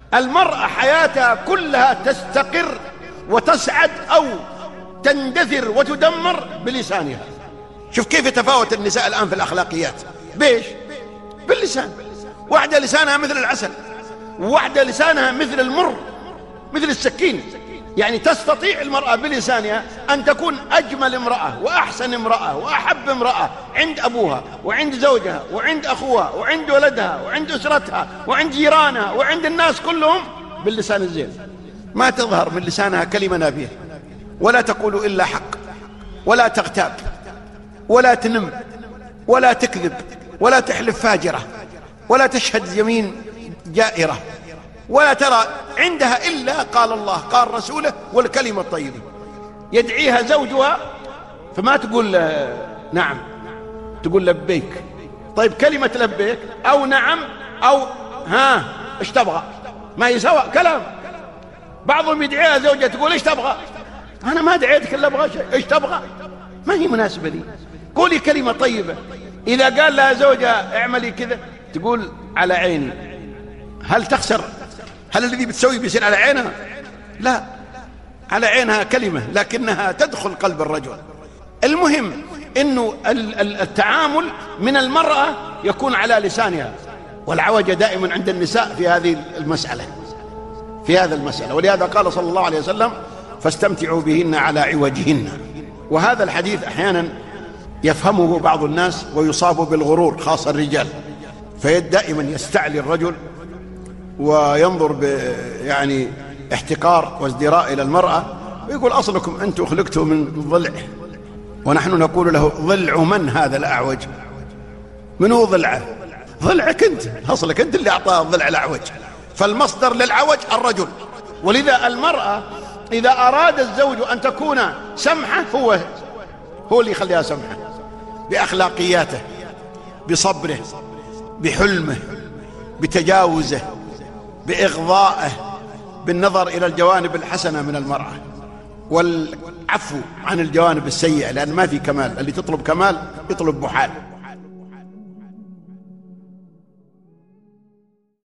المرأة حياتها كلها تستقر وتسعد أو تندثر وتدمر بلسانها. شوف كيف يتفاوت النساء الآن في الأخلاقيات. بيش؟ باللسان. واحدة لسانها مثل العسل، وواحدة لسانها مثل المر، مثل السكين. يعني تستطيع المرأة بلسانها أن تكون أجمل امرأة وأحسن امرأة وأحب امرأة عند أبوها وعند زوجها وعند أخوها وعند ولدها وعند أسرتها وعند جيرانها وعند الناس كلهم باللسان الزين. ما تظهر من لسانها كلمة نابية، ولا تقول إلا حق، ولا تغتاب، ولا تنم، ولا تكذب، ولا تحلف فاجرة، ولا تشهد يمين جائرة، ولا ترى عندها إلا قال الله قال رسوله والكلمة الطيبة. يدعيها زوجها فما تقول نعم، تقول لبيك. طيب كلمة لبيك أو نعم أو ها ايش تبغى ما يسوى كلام. بعضهم يدعيها زوجها تقول ايش تبغى؟ أنا ما دعيتك إلا أبغى شيء، ايش تبغى؟ ما هي مناسبة لي. قولي كلمة طيبة. إذا قال لها زوجها اعملي كذا تقول على عيني. هل تخسر؟ هل الذي بتسوي بيصير على عينها؟ لا، على عينها كلمة لكنها تدخل قلب الرجل. المهم إنه التعامل من المرأة يكون على لسانها، والعوجة دائما عند النساء في هذه المسألة، في هذا المسألة. ولهذا قال صلى الله عليه وسلم فاستمتعوا بهن على عوجهن. وهذا الحديث أحيانا يفهمه بعض الناس ويصاب بالغرور، خاصة الرجال، فدائما يستعلي الرجل وينظر يعني احتقار وازدراء إلى المرأة، ويقول أصلكم أنتم خلقتوا من ضلع، ونحن نقول له ضلع من هذا الأعوج؟ من هو ضلعه؟ ضلعك أنت، أصلك أنت اللي أعطاه الضلع الأعوج. فالمصدر للعوج الرجل. ولذا المرأة إذا أراد الزوج أن تكون سمحة هو اللي يخليها سمحة، بأخلاقياته، بصبره، بحلمه، بتجاوزه، بإغضائه، بالنظر إلى الجوانب الحسنة من المرأة، والعفو عن الجوانب السيئة، لأن ما في كمال. اللي تطلب كمال يطلب محال.